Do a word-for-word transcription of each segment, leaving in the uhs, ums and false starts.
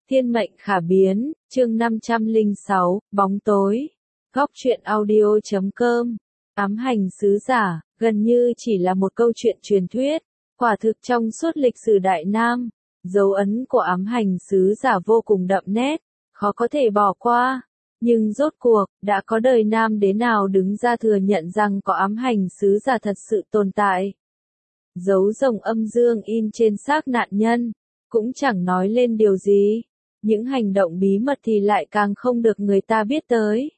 Thiên mệnh khả biến, chương năm trăm lẻ sáu, bóng tối. Góc truyện audio chấm com. Ám hành sứ giả, gần như chỉ là một câu chuyện truyền thuyết. Quả thực trong suốt lịch sử Đại Nam, dấu ấn của ám hành sứ giả vô cùng đậm nét, khó có thể bỏ qua. Nhưng rốt cuộc, đã có đời Nam đế nào đứng ra thừa nhận rằng có ám hành sứ giả thật sự tồn tại. Dấu rồng âm dương in trên xác nạn nhân, cũng chẳng nói lên điều gì. Những hành động bí mật thì lại càng không được người ta biết tới.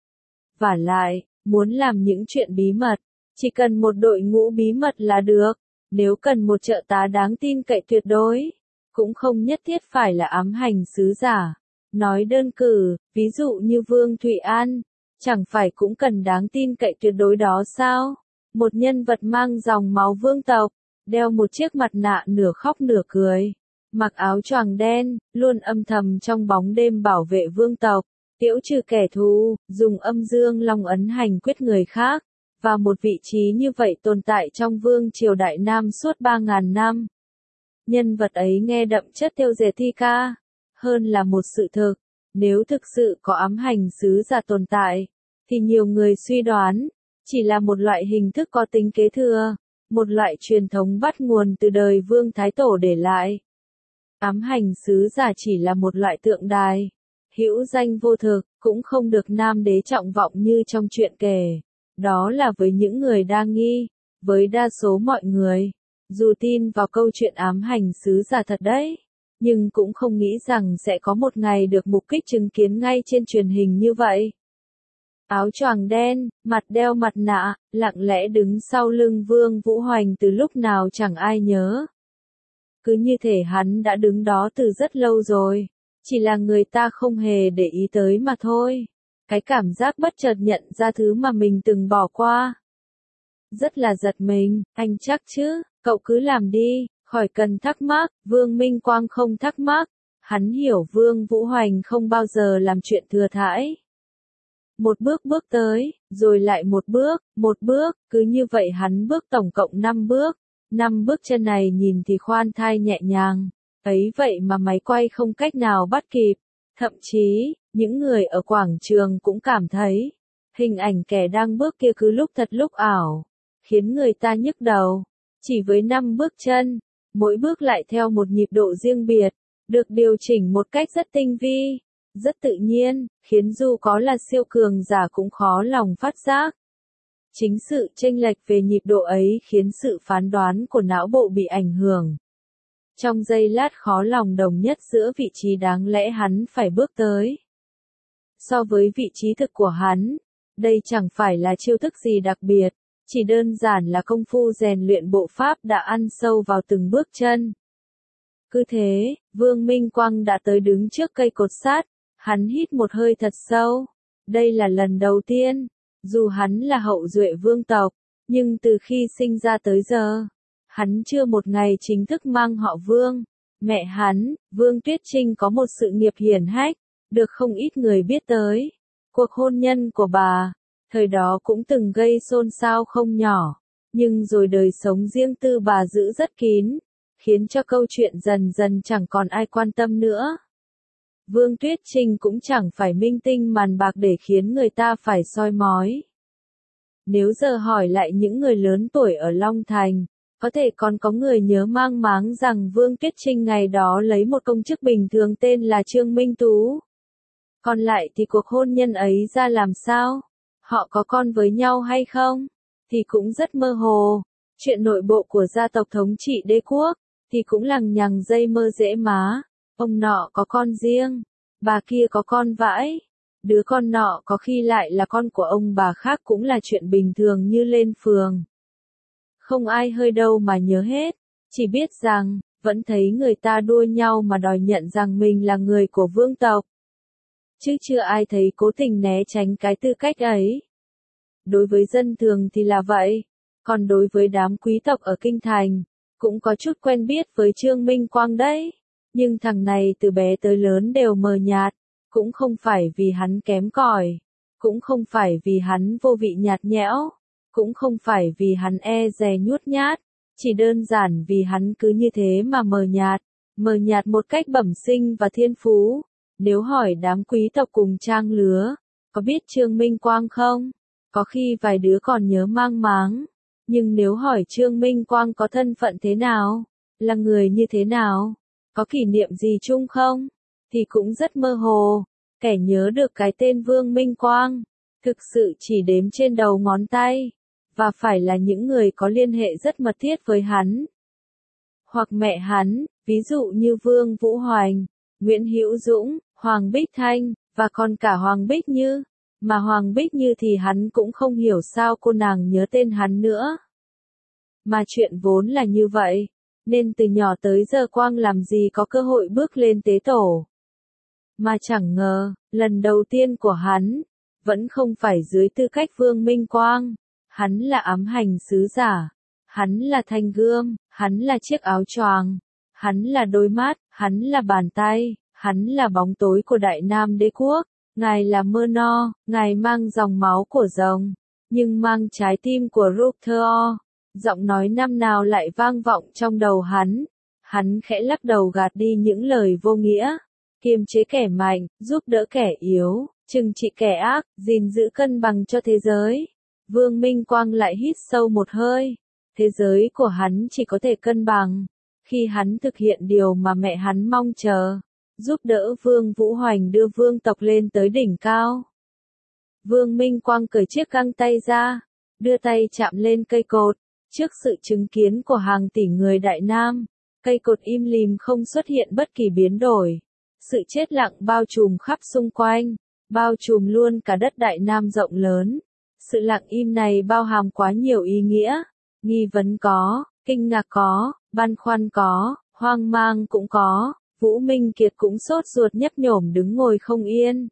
Vả lại, muốn làm những chuyện bí mật, chỉ cần một đội ngũ bí mật là được. Nếu cần một trợ tá đáng tin cậy tuyệt đối, cũng không nhất thiết phải là ám hành sứ giả. Nói đơn cử, ví dụ như Vương Thụy An, chẳng phải cũng cần đáng tin cậy tuyệt đối đó sao? Một nhân vật mang dòng máu vương tộc, đeo một chiếc mặt nạ nửa khóc nửa cười, mặc áo choàng đen, luôn âm thầm trong bóng đêm bảo vệ vương tộc, tiễu trừ kẻ thù, dùng âm dương long ấn hành quyết người khác. Và một vị trí như vậy tồn tại trong vương triều Đại Nam suốt ba ngàn năm. Nhân vật ấy nghe đậm chất tiêu diệt thi ca, hơn là một sự thực. Nếu thực sự có ám hành sứ giả tồn tại, thì nhiều người suy đoán, chỉ là một loại hình thức có tính kế thừa, một loại truyền thống bắt nguồn từ đời Vương Thái Tổ để lại. Ám hành sứ giả chỉ là một loại tượng đài, hữu danh vô thực, cũng không được Nam đế trọng vọng như trong truyện kể. Đó là với những người đa nghi, với đa số mọi người, dù tin vào câu chuyện ám hành sứ giả thật đấy, nhưng cũng không nghĩ rằng sẽ có một ngày được mục kích chứng kiến ngay trên truyền hình như vậy. Áo choàng đen, mặt đeo mặt nạ, lặng lẽ đứng sau lưng Vương Vũ Hoành từ lúc nào chẳng ai nhớ. Cứ như thể hắn đã đứng đó từ rất lâu rồi, chỉ là người ta không hề để ý tới mà thôi. Cái cảm giác bất chợt nhận ra thứ mà mình từng bỏ qua. Rất là giật mình, anh chắc chứ, cậu cứ làm đi, khỏi cần thắc mắc. Vương Minh Quang không thắc mắc, hắn hiểu Vương Vũ Hoành không bao giờ làm chuyện thừa thãi. Một bước bước tới, rồi lại một bước, một bước, cứ như vậy hắn bước tổng cộng năm bước. Năm bước chân này nhìn thì khoan thai nhẹ nhàng, ấy vậy mà máy quay không cách nào bắt kịp. Thậm chí, những người ở quảng trường cũng cảm thấy, hình ảnh kẻ đang bước kia cứ lúc thật lúc ảo, khiến người ta nhức đầu. Chỉ với năm bước chân, mỗi bước lại theo một nhịp độ riêng biệt, được điều chỉnh một cách rất tinh vi, rất tự nhiên, khiến dù có là siêu cường giả cũng khó lòng phát giác. Chính sự chênh lệch về nhịp độ ấy khiến sự phán đoán của não bộ bị ảnh hưởng. Trong giây lát khó lòng đồng nhất giữa vị trí đáng lẽ hắn phải bước tới. So với vị trí thực của hắn, đây chẳng phải là chiêu thức gì đặc biệt, chỉ đơn giản là công phu rèn luyện bộ pháp đã ăn sâu vào từng bước chân. Cứ thế, Vương Minh Quang đã tới đứng trước cây cột sắt, hắn hít một hơi thật sâu. Đây là lần đầu tiên, dù hắn là hậu duệ vương tộc, nhưng từ khi sinh ra tới giờ, hắn chưa một ngày chính thức mang họ Vương. Mẹ hắn, Vương Tuyết Trinh có một sự nghiệp hiển hách, được không ít người biết tới. Cuộc hôn nhân của bà, thời đó cũng từng gây xôn xao không nhỏ, nhưng rồi đời sống riêng tư bà giữ rất kín, khiến cho câu chuyện dần dần chẳng còn ai quan tâm nữa. Vương Tuyết Trinh cũng chẳng phải minh tinh màn bạc để khiến người ta phải soi mói. Nếu giờ hỏi lại những người lớn tuổi ở Long Thành, có thể còn có người nhớ mang máng rằng Vương Tuyết Trinh ngày đó lấy một công chức bình thường tên là Trương Minh Tú. Còn lại thì cuộc hôn nhân ấy ra làm sao? Họ có con với nhau hay không? Thì cũng rất mơ hồ. Chuyện nội bộ của gia tộc thống trị đế quốc, thì cũng lằng nhằng dây mơ dễ má. Ông nọ có con riêng, bà kia có con vãi. Đứa con nọ có khi lại là con của ông bà khác cũng là chuyện bình thường như lên phường. Không ai hơi đâu mà nhớ hết, chỉ biết rằng, vẫn thấy người ta đua nhau mà đòi nhận rằng mình là người của vương tộc. Chứ chưa ai thấy cố tình né tránh cái tư cách ấy. Đối với dân thường thì là vậy, còn đối với đám quý tộc ở Kinh Thành, cũng có chút quen biết với Trương Minh Quang đấy. Nhưng thằng này từ bé tới lớn đều mờ nhạt, cũng không phải vì hắn kém cỏi, cũng không phải vì hắn vô vị nhạt nhẽo, cũng không phải vì hắn e dè nhút nhát, chỉ đơn giản vì hắn cứ như thế mà mờ nhạt, mờ nhạt một cách bẩm sinh và thiên phú. Nếu hỏi đám quý tộc cùng trang lứa, có biết Trương Minh Quang không? Có khi vài đứa còn nhớ mang máng. Nhưng nếu hỏi Trương Minh Quang có thân phận thế nào, là người như thế nào, có kỷ niệm gì chung không, thì cũng rất mơ hồ. Kẻ nhớ được cái tên Vương Minh Quang, thực sự chỉ đếm trên đầu ngón tay, và phải là những người có liên hệ rất mật thiết với hắn. Hoặc mẹ hắn, ví dụ như Vương Vũ Hoành, Nguyễn Hữu Dũng, Hoàng Bích Thanh, và còn cả Hoàng Bích Như. Mà Hoàng Bích Như thì hắn cũng không hiểu sao cô nàng nhớ tên hắn nữa. Mà chuyện vốn là như vậy, nên từ nhỏ tới giờ Quang làm gì có cơ hội bước lên tế tổ. Mà chẳng ngờ, lần đầu tiên của hắn, vẫn không phải dưới tư cách Vương Minh Quang. Hắn là ám hành sứ giả, hắn là thanh gươm, hắn là chiếc áo choàng, hắn là đôi mắt, hắn là bàn tay, hắn là bóng tối của Đại Nam Đế quốc. Ngài là mơ no, ngài mang dòng máu của rồng, nhưng mang trái tim của Ruther. Giọng nói năm nào lại vang vọng trong đầu hắn. Hắn khẽ lắc đầu gạt đi những lời vô nghĩa, kiềm chế kẻ mạnh, giúp đỡ kẻ yếu, trừng trị kẻ ác, gìn giữ cân bằng cho thế giới. Vương Minh Quang lại hít sâu một hơi. Thế giới của hắn chỉ có thể cân bằng khi hắn thực hiện điều mà mẹ hắn mong chờ, giúp đỡ Vương Vũ Hoành đưa vương tộc lên tới đỉnh cao. Vương Minh Quang cởi chiếc găng tay ra, đưa tay chạm lên cây cột. Trước sự chứng kiến của hàng tỷ người Đại Nam, cây cột im lìm không xuất hiện bất kỳ biến đổi. Sự chết lặng bao trùm khắp xung quanh, bao trùm luôn cả đất Đại Nam rộng lớn. Sự lặng im này bao hàm quá nhiều ý nghĩa. Nghi vấn có, kinh ngạc có, băn khoăn có, hoang mang cũng có. Vũ Minh Kiệt cũng sốt ruột nhấp nhổm đứng ngồi không yên.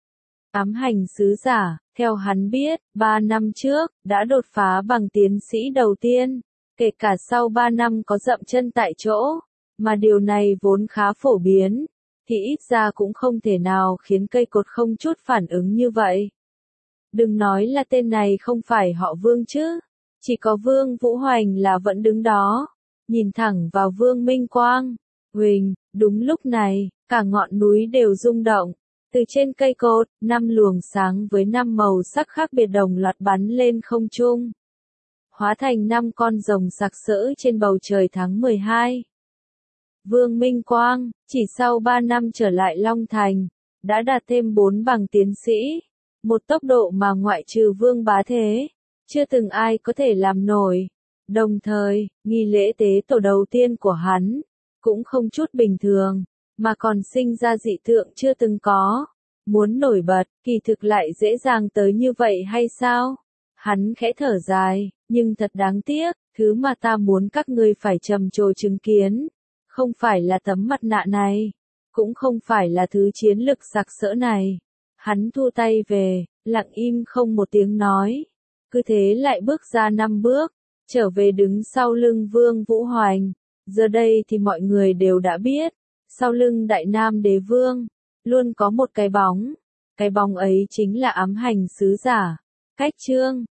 Ám hành sứ giả, theo hắn biết, ba năm trước, đã đột phá bằng tiến sĩ đầu tiên, kể cả sau ba năm có dậm chân tại chỗ, mà điều này vốn khá phổ biến, thì ít ra cũng không thể nào khiến cây cột không chút phản ứng như vậy. Đừng nói là tên này không phải họ Vương chứ, chỉ có Vương Vũ Hoành là vẫn đứng đó, nhìn thẳng vào Vương Minh Quang. Huỳnh, đúng lúc này, cả ngọn núi đều rung động. Từ trên cây cột, năm luồng sáng với năm màu sắc khác biệt đồng loạt bắn lên không trung, hóa thành năm con rồng sặc sỡ trên bầu trời tháng mười hai. Vương Minh Quang, chỉ sau ba năm trở lại Long Thành, đã đạt thêm bốn bằng tiến sĩ, một tốc độ mà ngoại trừ Vương Bá Thế, chưa từng ai có thể làm nổi. Đồng thời, nghi lễ tế tổ đầu tiên của hắn, cũng không chút bình thường, mà còn sinh ra dị tượng chưa từng có. Muốn nổi bật, kỳ thực lại dễ dàng tới như vậy hay sao? Hắn khẽ thở dài, nhưng thật đáng tiếc, thứ mà ta muốn các ngươi phải trầm trồ chứng kiến, không phải là tấm mặt nạ này, cũng không phải là thứ chiến lực sặc sỡ này. Hắn thu tay về, lặng im không một tiếng nói, cứ thế lại bước ra năm bước, trở về đứng sau lưng Vương Vũ Hoành. Giờ đây thì mọi người đều đã biết, sau lưng Đại Nam Đế Vương, luôn có một cái bóng. Cái bóng ấy chính là ám hành sứ giả, Cách Trương.